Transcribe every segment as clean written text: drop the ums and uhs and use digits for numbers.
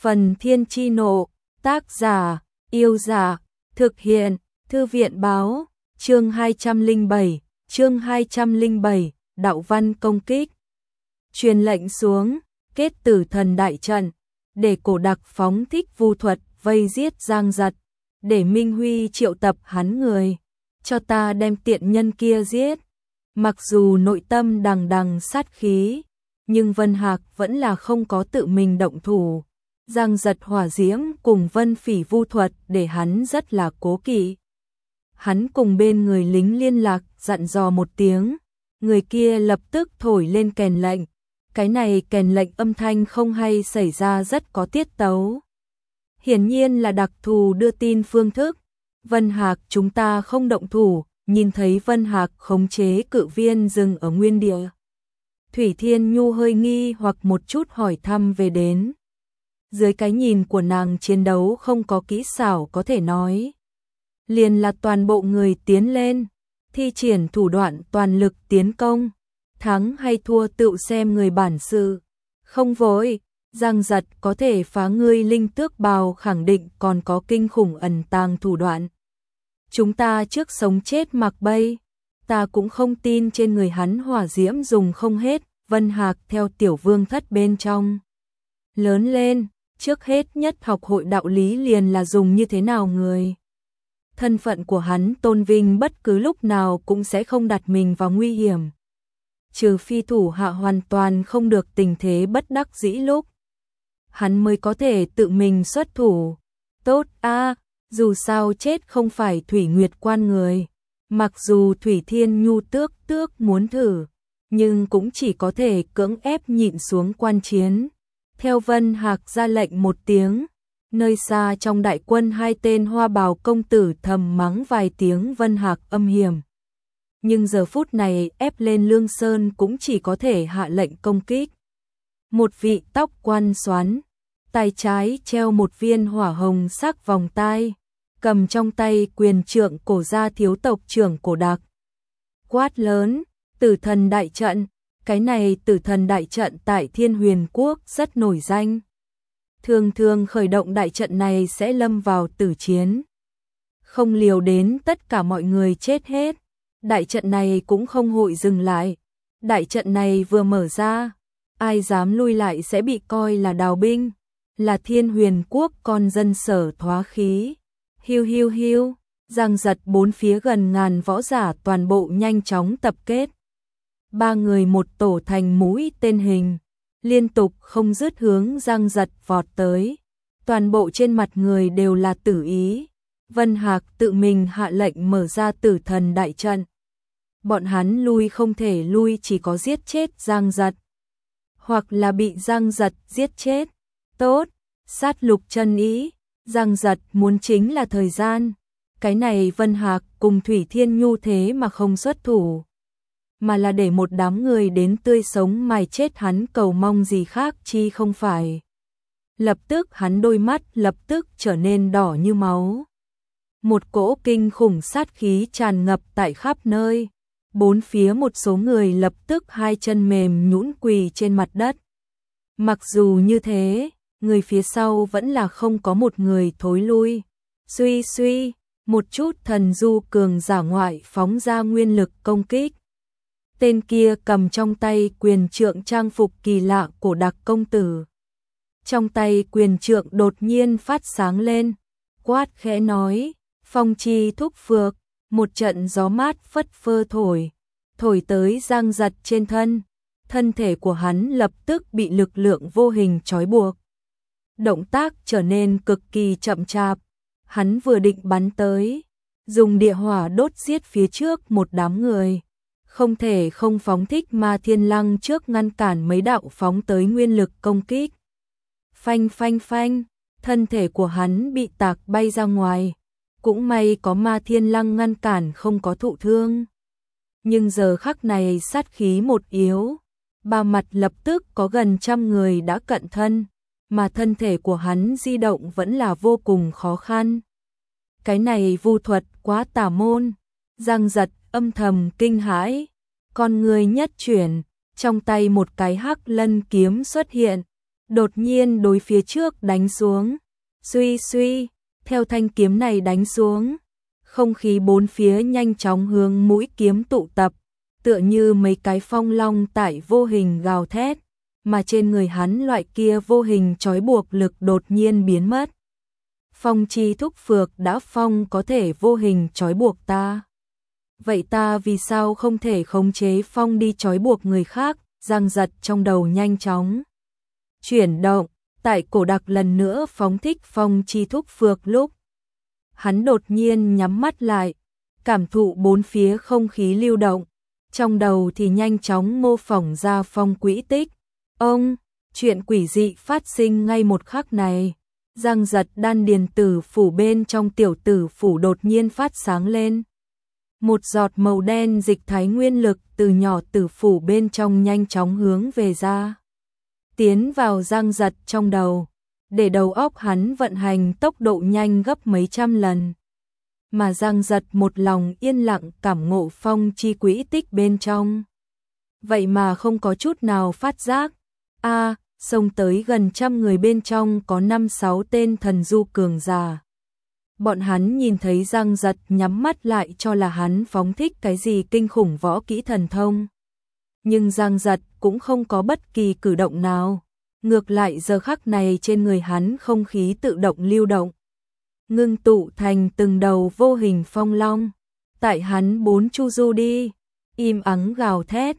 Phần Thiên Chi Nộ, tác giả, Yêu Giả, thực hiện, Thư viện Báo, chương 207, đạo văn công kích. Truyền lệnh xuống, kết Tử Thần đại trận, để Cổ Đặc phóng thích vu thuật vây giết Giang Giật, để Minh Huy triệu tập hắn người, cho ta đem tiện nhân kia giết. Mặc dù nội tâm đằng đằng sát khí, nhưng Vân Hạc vẫn là không có tự mình động thủ. Giang Giật hỏa diễm cùng Vân Phỉ vu thuật để hắn rất là cố kỵ. Hắn cùng bên người lính liên lạc dặn dò một tiếng, người kia lập tức thổi lên kèn lệnh. Cái này kèn lệnh âm thanh không hay xảy ra rất có tiết tấu. Hiển nhiên là đặc thù đưa tin phương thức. Vân Hạc chúng ta không động thủ, nhìn thấy Vân Hạc khống chế cự viên dừng ở nguyên địa. Thủy Thiên Nhu hơi nghi hoặc một chút hỏi thăm về đến. Dưới cái nhìn của nàng chiến đấu không có kỹ xảo có thể nói. Liền là toàn bộ người tiến lên, thi triển thủ đoạn toàn lực tiến công. Thắng hay thua tự xem người bản sự. Không vội, Giang Giật có thể phá ngươi linh tước bào khẳng định còn có kinh khủng ẩn tàng thủ đoạn. Chúng ta trước sống chết mặc bay, ta cũng không tin trên người hắn hỏa diễm dùng không hết. Vân Hạc theo tiểu vương thất bên trong lớn lên, trước hết nhất học hội đạo lý liền là dùng như thế nào người. Thân phận của hắn tôn vinh bất cứ lúc nào cũng sẽ không đặt mình vào nguy hiểm. Trừ phi thủ hạ hoàn toàn không được tình thế bất đắc dĩ lúc, hắn mới có thể tự mình xuất thủ. Tốt a, dù sao chết không phải Thủy Nguyệt Quan người. Mặc dù Thủy Thiên Nhu tước muốn thử, nhưng cũng chỉ có thể cưỡng ép nhịn xuống quan chiến. Theo Vân Hạc ra lệnh một tiếng, nơi xa trong đại quân hai tên hoa bào công tử thầm mắng vài tiếng Vân Hạc âm hiểm. Nhưng giờ phút này ép lên Lương Sơn cũng chỉ có thể hạ lệnh công kích. Một vị tóc quan xoắn, tay trái treo một viên hỏa hồng sắc vòng tai, cầm trong tay quyền trượng cổ gia thiếu tộc trưởng Cổ Đặc. Quát lớn, Tử Thần đại trận, cái này Tử Thần đại trận tại Thiên Huyền Quốc rất nổi danh. Thường thường khởi động đại trận này sẽ lâm vào tử chiến. Không liều đến tất cả mọi người chết hết. Đại trận này cũng không hội dừng lại. Đại trận này vừa mở ra, ai dám lui lại sẽ bị coi là đào binh, là Thiên Huyền Quốc con dân sở thoá khí. Hiu hiu hiu, Giang Giật bốn phía gần ngàn võ giả toàn bộ nhanh chóng tập kết. Ba người một tổ thành mũi tên hình, liên tục không dứt hướng Giang Giật vọt tới. Toàn bộ trên mặt người đều là tử ý. Vân Hạc tự mình hạ lệnh mở ra Tử Thần đại trận. Bọn hắn lui không thể lui, chỉ có giết chết Giang Giật, hoặc là bị Giang Giật giết chết. Tốt, sát lục chân ý, Giang Giật muốn chính là thời gian. Cái này Vân Hạc cùng Thủy Thiên Nhu thế mà không xuất thủ, mà là để một đám người đến tươi sống mài chết hắn, cầu mong gì khác chi không phải. Lập tức hắn đôi mắt lập tức trở nên đỏ như máu. Một cỗ kinh khủng sát khí tràn ngập tại khắp nơi. Bốn phía một số người lập tức hai chân mềm nhũn quỳ trên mặt đất. Mặc dù như thế, người phía sau vẫn là không có một người thối lui. Suy suy, một chút thần du cường giả ngoại phóng ra nguyên lực công kích. Tên kia cầm trong tay quyền trượng trang phục kỳ lạ Cổ Đặc công tử. Trong tay quyền trượng đột nhiên phát sáng lên, quát khẽ nói, phong chi thúc phược, một trận gió mát phất phơ thổi tới Giang Giật trên thân. Thân thể của hắn lập tức bị lực lượng vô hình trói buộc. Động tác trở nên cực kỳ chậm chạp. Hắn vừa định bắn tới, dùng địa hỏa đốt giết phía trước một đám người. Không thể không phóng thích Ma Thiên Lăng trước ngăn cản mấy đạo phóng tới nguyên lực công kích. Phanh phanh phanh, thân thể của hắn bị tạc bay ra ngoài. Cũng may có Ma Thiên Lăng ngăn cản không có thụ thương. Nhưng giờ khắc này sát khí một yếu, ba mặt lập tức có gần 100 người đã cận thân, mà thân thể của hắn di động vẫn là vô cùng khó khăn. Cái này vu thuật quá tà môn. Giang Giật âm thầm kinh hãi, con người nhất chuyển, trong tay một cái hắc lân kiếm xuất hiện, đột nhiên đối phía trước đánh xuống. Suy suy, theo thanh kiếm này đánh xuống, không khí bốn phía nhanh chóng hướng mũi kiếm tụ tập, tựa như mấy cái phong long tại vô hình gào thét, mà trên người hắn loại kia vô hình trói buộc lực đột nhiên biến mất. Phong chi thúc phược đã phong có thể vô hình trói buộc ta. Vậy ta vì sao không thể khống chế phong đi trói buộc người khác? Giang giật trong đầu nhanh chóng chuyển động, tại cổ đặc lần nữa phóng thích phong chi thúc phược lúc. Hắn đột nhiên nhắm mắt lại, cảm thụ bốn phía không khí lưu động, trong đầu thì nhanh chóng mô phỏng ra phong quỹ tích. Chuyện quỷ dị phát sinh ngay một khắc này. Giang giật đan điền tử phủ bên trong tiểu tử phủ đột nhiên phát sáng lên. Một giọt màu đen dịch thái nguyên lực từ nhỏ tử phủ bên trong nhanh chóng hướng về ra. Tiến vào Giang giật trong đầu, để đầu óc hắn vận hành tốc độ nhanh gấp mấy trăm lần. Mà Giang giật một lòng yên lặng cảm ngộ phong chi quỹ tích bên trong. Vậy mà không có chút nào phát giác. Xông tới gần trăm người bên trong có 5-6 tên thần du cường giả. Bọn hắn nhìn thấy Giang giật nhắm mắt lại cho là hắn phóng thích cái gì kinh khủng võ kỹ thần thông. Nhưng Giang giật cũng không có bất kỳ cử động nào. Ngược lại giờ khắc này trên người hắn không khí tự động lưu động, ngưng tụ thành từng đầu vô hình phong long. Tại hắn bốn chu du đi, im ắng gào thét,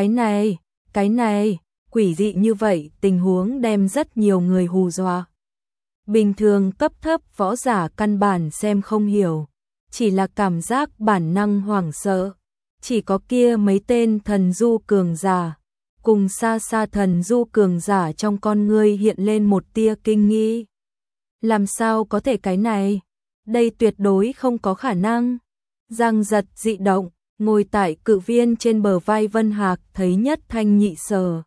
cái này, quỷ dị như vậy tình huống đem rất nhiều người hù dọa. Bình thường cấp thấp võ giả căn bản xem không hiểu, chỉ là cảm giác bản năng hoảng sợ. Chỉ có kia mấy tên thần du cường giả, cùng xa xa thần du cường giả trong con ngươi hiện lên một tia kinh nghi. Làm sao có thể cái này? Đây tuyệt đối không có khả năng. Giang giật dị động, ngồi tại cự viên trên bờ vai Vân Hạc thấy nhất thanh nhị sở.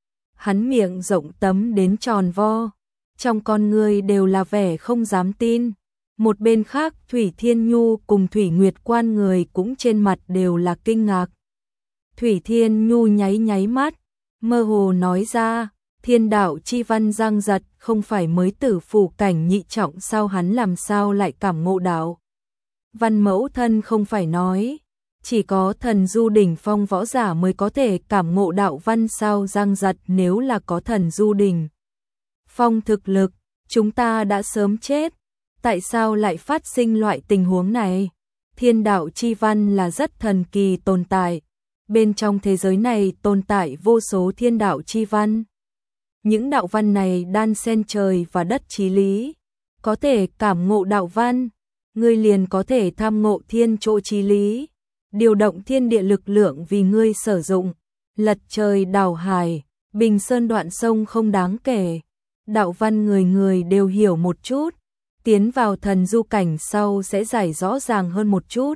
Hắn miệng rộng tấm đến tròn vo, trong con ngươi đều là vẻ không dám tin. Một bên khác Thủy Thiên Nhu cùng Thủy Nguyệt Quan người cũng trên mặt đều là kinh ngạc. Thủy Thiên Nhu nháy mắt, mơ hồ nói ra, thiên đạo chi văn Giang giật không phải mới tử phủ cảnh nhị trọng sao, hắn làm sao lại cảm ngộ đạo văn? Mẫu thân không phải nói, chỉ có thần du đỉnh phong võ giả mới có thể cảm ngộ đạo văn sao? Giang giật nếu là có thần du đỉnh phong thực lực, chúng ta đã sớm chết. Tại sao lại phát sinh loại tình huống này? Thiên đạo chi văn là rất thần kỳ tồn tại. Bên trong thế giới này tồn tại vô số thiên đạo chi văn. Những đạo văn này đan xen trời và đất chí lý. Có thể cảm ngộ đạo văn, ngươi liền có thể tham ngộ thiên chỗ chí lý. Điều động thiên địa lực lượng vì ngươi sử dụng. Lật trời đảo hải, bình sơn đoạn sông không đáng kể. Đạo văn người người đều hiểu một chút. Tiến vào thần du cảnh sau sẽ giải rõ ràng hơn một chút.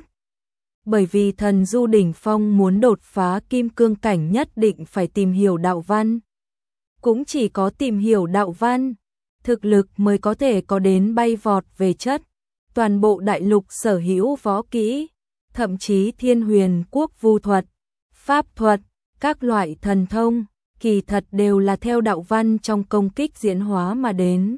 Bởi vì thần du đỉnh phong muốn đột phá kim cương cảnh nhất định phải tìm hiểu đạo văn. Cũng chỉ có tìm hiểu đạo văn, thực lực mới có thể có đến bay vọt về chất. Toàn bộ đại lục sở hữu võ kỹ, thậm chí thiên huyền quốc vu thuật, pháp thuật, các loại thần thông, kỳ thật đều là theo đạo văn trong công kích diễn hóa mà đến.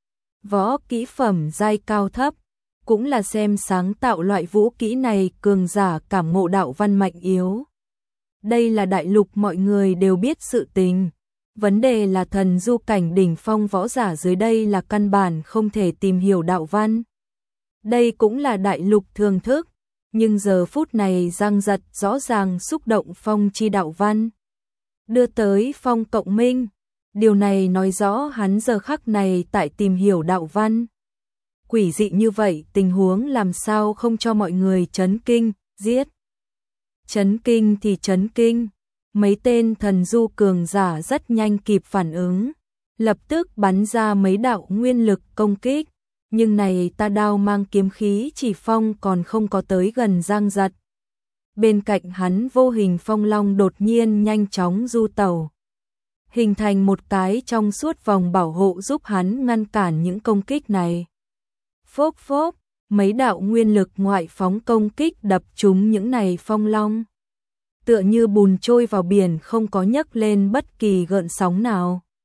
Võ kỹ phẩm giai cao thấp, cũng là xem sáng tạo loại vũ kỹ này cường giả cảm ngộ đạo văn mạnh yếu. Đây là đại lục mọi người đều biết sự tình. Vấn đề là thần du cảnh đỉnh phong võ giả dưới đây là căn bản không thể tìm hiểu đạo văn. Đây cũng là đại lục thường thức, nhưng giờ phút này Giang giật rõ ràng xúc động phong chi đạo văn. Đưa tới phong cộng minh. Điều này nói rõ hắn giờ khắc này tại tìm hiểu đạo văn. Quỷ dị như vậy tình huống làm sao không cho mọi người chấn kinh, giết. Chấn kinh thì chấn kinh. Mấy tên thần du cường giả rất nhanh kịp phản ứng. Lập tức bắn ra mấy đạo nguyên lực công kích. Nhưng này ta đao mang kiếm khí chỉ phong còn không có tới gần Giang giật. Bên cạnh hắn vô hình phong long đột nhiên nhanh chóng du tẩu. Hình thành một cái trong suốt vòng bảo hộ giúp hắn ngăn cản những công kích này. Phốc phốc, mấy đạo nguyên lực ngoại phóng công kích đập trúng những này phong long. Tựa như bùn trôi vào biển không có nhấc lên bất kỳ gợn sóng nào.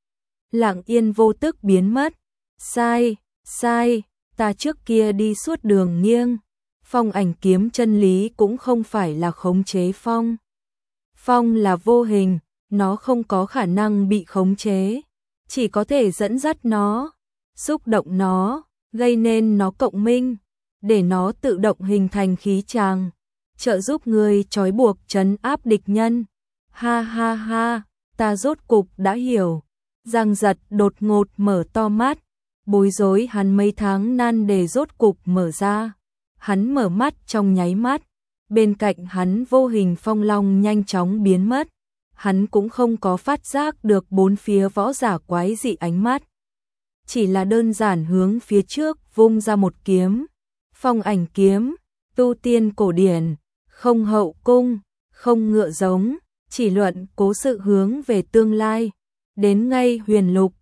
lặng yên vô tức biến mất. Sai, sai, ta trước kia đi suốt đường nghiêng. Phong ảnh kiếm chân lý cũng không phải là khống chế phong. Phong là vô hình, nó không có khả năng bị khống chế, chỉ có thể dẫn dắt nó, xúc động nó, gây nên nó cộng minh, để nó tự động hình thành khí tràng, trợ giúp người trói buộc trấn áp địch nhân. Ha ha ha, ta rốt cục đã hiểu. Giang Giật đột ngột mở to mắt, bối rối hắn mấy tháng nan đề rốt cục mở ra. Hắn mở mắt trong nháy mắt, bên cạnh hắn vô hình phong long nhanh chóng biến mất. Hắn cũng không có phát giác được bốn phía võ giả quái dị ánh mắt, chỉ là đơn giản hướng phía trước vung ra một kiếm. Phong ảnh kiếm, tu tiên cổ điển, không hậu cung, không ngựa giống, chỉ luận cố sự hướng về tương lai. Đến ngay huyền lục,